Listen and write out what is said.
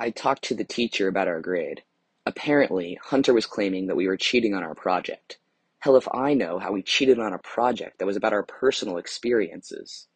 I talked to the teacher about our grade. Apparently, Hunter was claiming that we were cheating on our project. Hell if I know how we cheated on a project that was about our personal experiences.